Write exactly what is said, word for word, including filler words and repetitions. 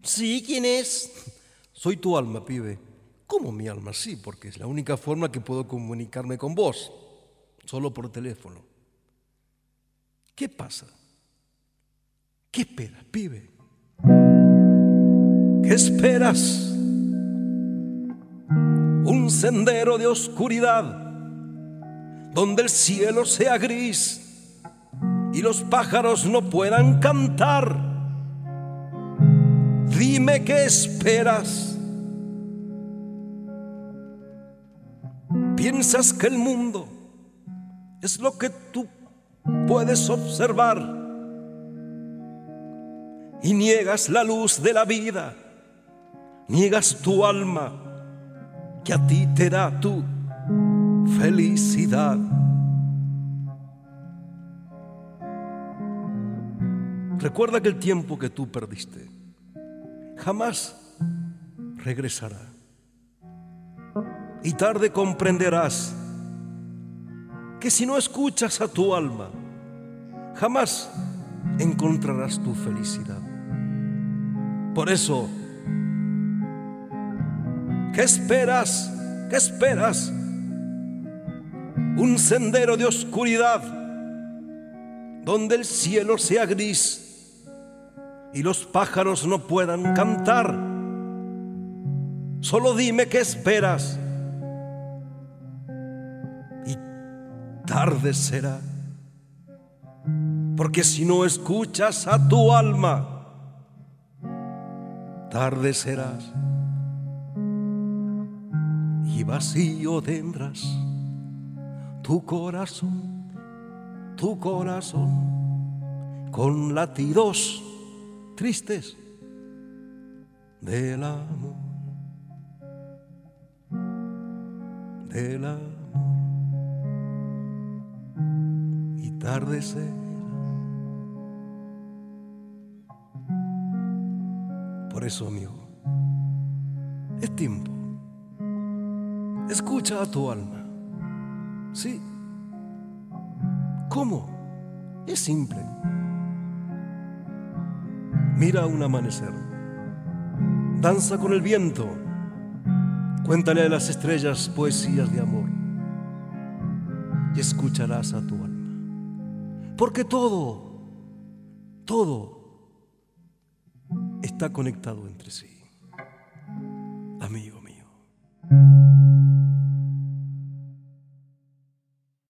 Sí, ¿quién es? Soy tu alma, pibe. ¿Cómo mi alma? Sí, porque es la única forma que puedo comunicarme con vos. Solo por teléfono. ¿Qué pasa? ¿Qué esperas, pibe? ¿Qué esperas? Un sendero de oscuridad donde el cielo sea gris y los pájaros no puedan cantar. Dime qué esperas. ¿Piensas que el mundo es lo que tú puedes observar y niegas la luz de la vida? Niegas tu alma que a ti te da tu felicidad. Recuerda que el tiempo que tú perdiste jamás regresará. Y tarde comprenderás que si no escuchas a tu alma, jamás encontrarás tu felicidad. Por eso, ¿qué esperas? ¿Qué esperas? Un sendero de oscuridad donde el cielo sea gris y los pájaros no puedan cantar. Solo dime qué esperas y tarde será. Porque si no escuchas a tu alma, tarde serás y vacío tendrás tu corazón, tu corazón, con latidos tristes del amor, del amor. Y tarde será. Por eso, amigo, es tiempo. Escucha a tu alma. Sí. ¿Cómo? Es simple. Mira un amanecer. Danza con el viento. Cuéntale a las estrellas poesías de amor. Y escucharás a tu alma. Porque todo, todo está conectado entre sí. Amigo mío.